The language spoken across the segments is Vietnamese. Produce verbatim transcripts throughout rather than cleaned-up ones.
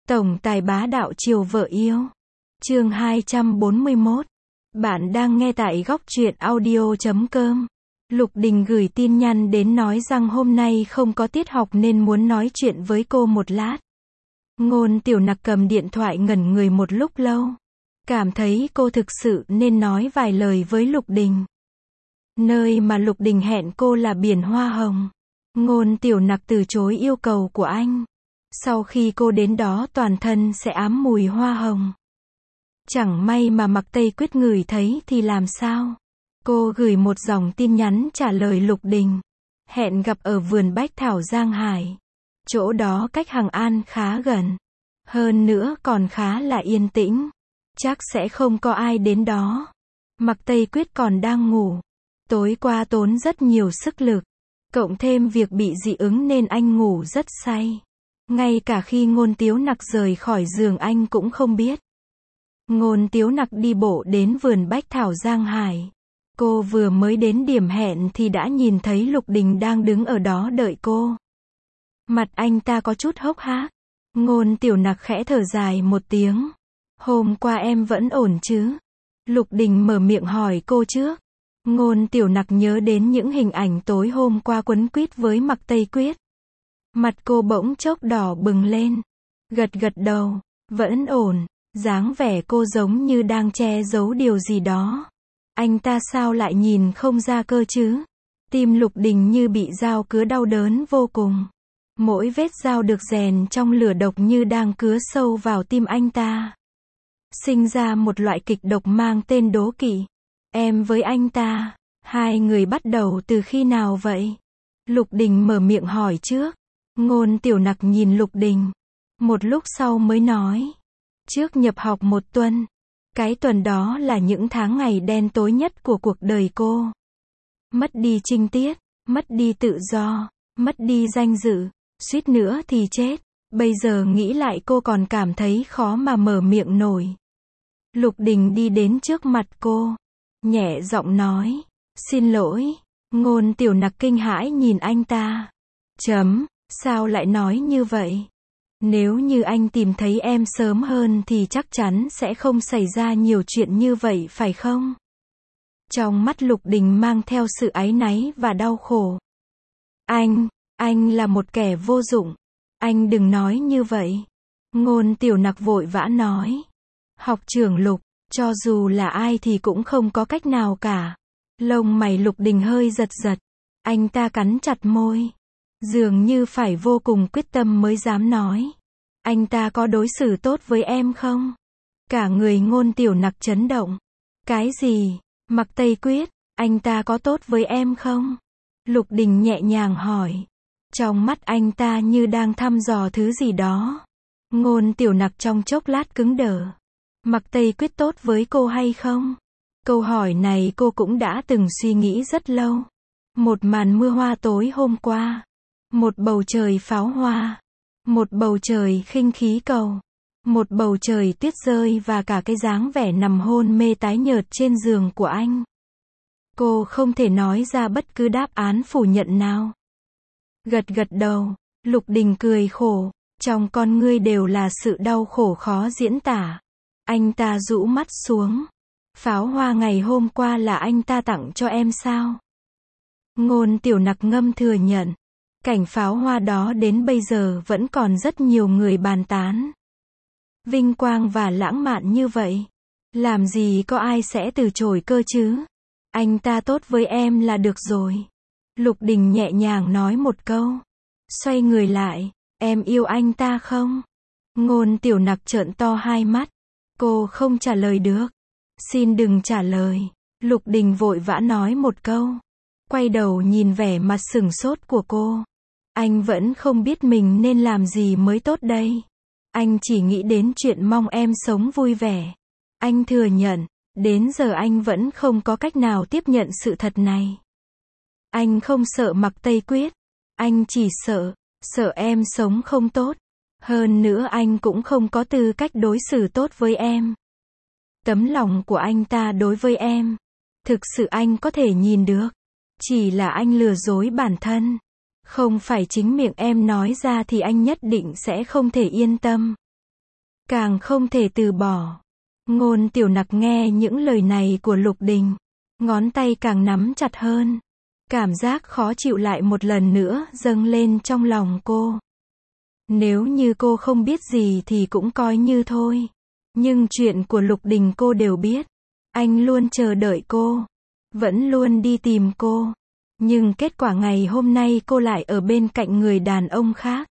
Tổng tài bá đạo chiều vợ yêu. Chương hai trăm bốn mươi mốt. Bạn đang nghe tại góc truyện audio chấm com. Lục Đình gửi tin nhắn đến nói rằng hôm nay không có tiết học nên muốn nói chuyện với cô một lát. Ngôn Tiểu Nặc cầm điện thoại ngẩn người một lúc lâu. Cảm thấy cô thực sự nên nói vài lời với Lục Đình. Nơi mà Lục Đình hẹn cô là biển hoa hồng. Ngôn Tiểu Nặc từ chối yêu cầu của anh. Sau khi cô đến đó toàn thân sẽ ám mùi hoa hồng. Chẳng may mà Mạc Tây Quyết ngửi thấy thì làm sao? Cô gửi một dòng tin nhắn trả lời Lục Đình. Hẹn gặp ở vườn Bách Thảo Giang Hải. Chỗ đó cách Hằng An khá gần. Hơn nữa còn khá là yên tĩnh. Chắc sẽ không có ai đến đó. Mạc Tây Quyết còn đang ngủ. Tối qua tốn rất nhiều sức lực. Cộng thêm việc bị dị ứng nên anh ngủ rất say. Ngay cả khi Ngôn Tiếu Nặc rời khỏi giường anh cũng không biết. Ngôn Tiếu Nặc đi bộ đến vườn Bách Thảo Giang Hải. Cô vừa mới đến điểm hẹn thì đã nhìn thấy Lục Đình đang đứng ở đó đợi cô. Mặt anh ta có chút hốc hác. Ngôn Tiểu Nặc khẽ thở dài một tiếng. Hôm qua em vẫn ổn chứ? Lục Đình mở miệng hỏi cô trước. Ngôn Tiểu Nặc nhớ đến những hình ảnh tối hôm qua quấn quýt với Mạc Tây Quyết. Mặt cô bỗng chốc đỏ bừng lên. Gật gật đầu. Vẫn ổn. Dáng vẻ cô giống như đang che giấu điều gì đó. Anh ta sao lại nhìn không ra cơ chứ? Tim Lục Đình như bị dao cứa đau đớn vô cùng. Mỗi vết dao được rèn trong lửa độc như đang cứa sâu vào tim anh ta. Sinh ra một loại kịch độc mang tên đố kỵ. Em với anh ta, hai người bắt đầu từ khi nào vậy? Lục Đình mở miệng hỏi trước. Ngôn Tiểu Nặc nhìn Lục Đình. Một lúc sau mới nói. Trước nhập học một tuần. Cái tuần đó là những tháng ngày đen tối nhất của cuộc đời cô. Mất đi trinh tiết, mất đi tự do, mất đi danh dự, suýt nữa thì chết. Bây giờ nghĩ lại cô còn cảm thấy khó mà mở miệng nổi. Lục Đình đi đến trước mặt cô. Nhẹ giọng nói. Xin lỗi. Ngôn Tiểu Nặc kinh hãi nhìn anh ta. Chấm. Sao lại nói như vậy? Nếu như anh tìm thấy em sớm hơn thì chắc chắn sẽ không xảy ra nhiều chuyện như vậy phải không? Trong mắt Lục Đình mang theo sự áy náy và đau khổ. Anh, anh là một kẻ vô dụng. Anh đừng nói như vậy. Ngôn Tiểu Nặc vội vã nói. Học trưởng Lục, cho dù là ai thì cũng không có cách nào cả. Lông mày Lục Đình hơi giật giật. Anh ta cắn chặt môi. Dường như phải vô cùng quyết tâm mới dám nói. Anh ta có đối xử tốt với em không? Cả người Ngôn Tiểu Nặc chấn động. Cái gì? Mạc Tây Quyết, anh ta có tốt với em không? Lục Đình nhẹ nhàng hỏi. Trong mắt anh ta như đang thăm dò thứ gì đó. Ngôn Tiểu Nặc trong chốc lát cứng đờ. Mạc Tây Quyết tốt với cô hay không? Câu hỏi này cô cũng đã từng suy nghĩ rất lâu. Một màn mưa hoa tối hôm qua. Một bầu trời pháo hoa. Một bầu trời khinh khí cầu. Một bầu trời tuyết rơi và cả cái dáng vẻ nằm hôn mê tái nhợt trên giường của anh. Cô không thể nói ra bất cứ đáp án phủ nhận nào. Gật gật đầu. Lục Đình cười khổ. Trong con ngươi đều là sự đau khổ khó diễn tả. Anh ta rũ mắt xuống. Pháo hoa ngày hôm qua là anh ta tặng cho em sao? Ngôn Tiểu Nặc ngâm thừa nhận. Cảnh pháo hoa đó đến bây giờ vẫn còn rất nhiều người bàn tán. Vinh quang và lãng mạn như vậy. Làm gì có ai sẽ từ chối cơ chứ? Anh ta tốt với em là được rồi. Lục Đình nhẹ nhàng nói một câu. Xoay người lại. Em yêu anh ta không? Ngôn Tiểu Nặc trợn to hai mắt. Cô không trả lời được. Xin đừng trả lời. Lục Đình vội vã nói một câu. Quay đầu nhìn vẻ mặt sửng sốt của cô. Anh vẫn không biết mình nên làm gì mới tốt đây. Anh chỉ nghĩ đến chuyện mong em sống vui vẻ. Anh thừa nhận, đến giờ anh vẫn không có cách nào tiếp nhận sự thật này. Anh không sợ Mạc Tây Quyết. Anh chỉ sợ, sợ em sống không tốt. Hơn nữa anh cũng không có tư cách đối xử tốt với em. Tấm lòng của anh ta đối với em. Thực sự anh có thể nhìn được. Chỉ là anh lừa dối bản thân. Không phải chính miệng em nói ra thì anh nhất định sẽ không thể yên tâm. càng không thể từ bỏ. Ngôn Tiểu Nặc nghe những lời này của Lục Đình, ngón tay càng nắm chặt hơn. Cảm giác khó chịu lại một lần nữa dâng lên trong lòng cô. Nếu như cô không biết gì thì cũng coi như thôi. Nhưng chuyện của Lục Đình cô đều biết. Anh luôn chờ đợi cô. Vẫn luôn đi tìm cô. Nhưng kết quả ngày hôm nay cô lại ở bên cạnh người đàn ông khác.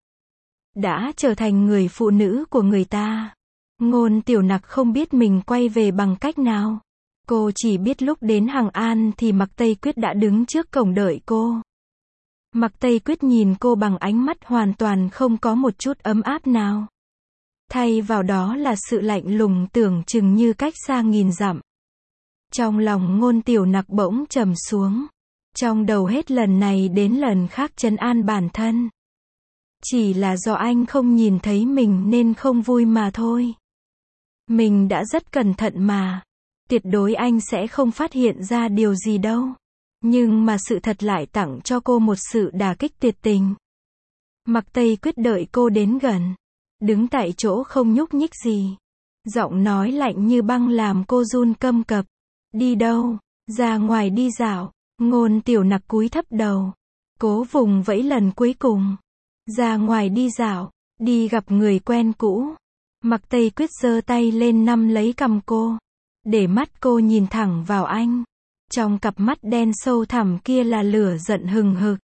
Đã trở thành người phụ nữ của người ta. Ngôn Tiểu Nặc không biết mình quay về bằng cách nào. Cô chỉ biết lúc đến Hằng An thì Mạc Tây Quyết đã đứng trước cổng đợi cô. Mạc Tây Quyết nhìn cô bằng ánh mắt hoàn toàn không có một chút ấm áp nào. Thay vào đó là sự lạnh lùng tưởng chừng như cách xa nghìn dặm. Trong lòng Ngôn Tiểu Nặc bỗng trầm xuống. Trong đầu hết lần này đến lần khác trấn an bản thân. Chỉ là do anh không nhìn thấy mình nên không vui mà thôi. Mình đã rất cẩn thận mà. Tuyệt đối anh sẽ không phát hiện ra điều gì đâu. Nhưng mà sự thật lại tặng cho cô một sự đả kích tuyệt tình. Mạc Tây Quyết đợi cô đến gần. Đứng tại chỗ không nhúc nhích gì. Giọng nói lạnh như băng làm cô run câm cập. Đi đâu? Ra ngoài đi dạo. Ngôn Tiểu Nặc cúi thấp đầu. Cố vùng vẫy lần cuối cùng. Ra ngoài đi dạo. Đi gặp người quen cũ. Mạc Tây Quyết giơ tay lên nắm lấy cằm cô. Để mắt cô nhìn thẳng vào anh. Trong cặp mắt đen sâu thẳm kia là lửa giận hừng hực.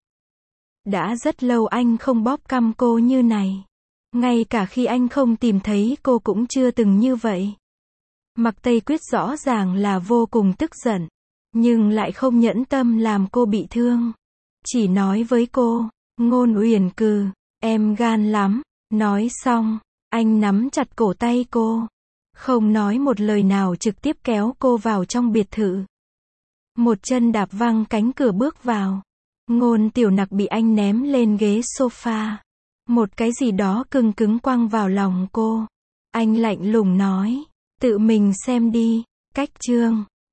Đã rất lâu anh không bóp cằm cô như này. Ngay cả khi anh không tìm thấy cô cũng chưa từng như vậy. Mạc Tây Quyết rõ ràng là vô cùng tức giận. Nhưng lại không nhẫn tâm làm cô bị thương. Chỉ nói với cô, Ngôn Uyển Cừ, em gan lắm. Nói xong, anh nắm chặt cổ tay cô. Không nói một lời nào trực tiếp kéo cô vào trong biệt thự. Một chân đạp văng cánh cửa bước vào. Ngôn Tiểu Nặc bị anh ném lên ghế sofa. Một cái gì đó cứng cứng quăng vào lòng cô. Anh lạnh lùng nói, tự mình xem đi. Cách chương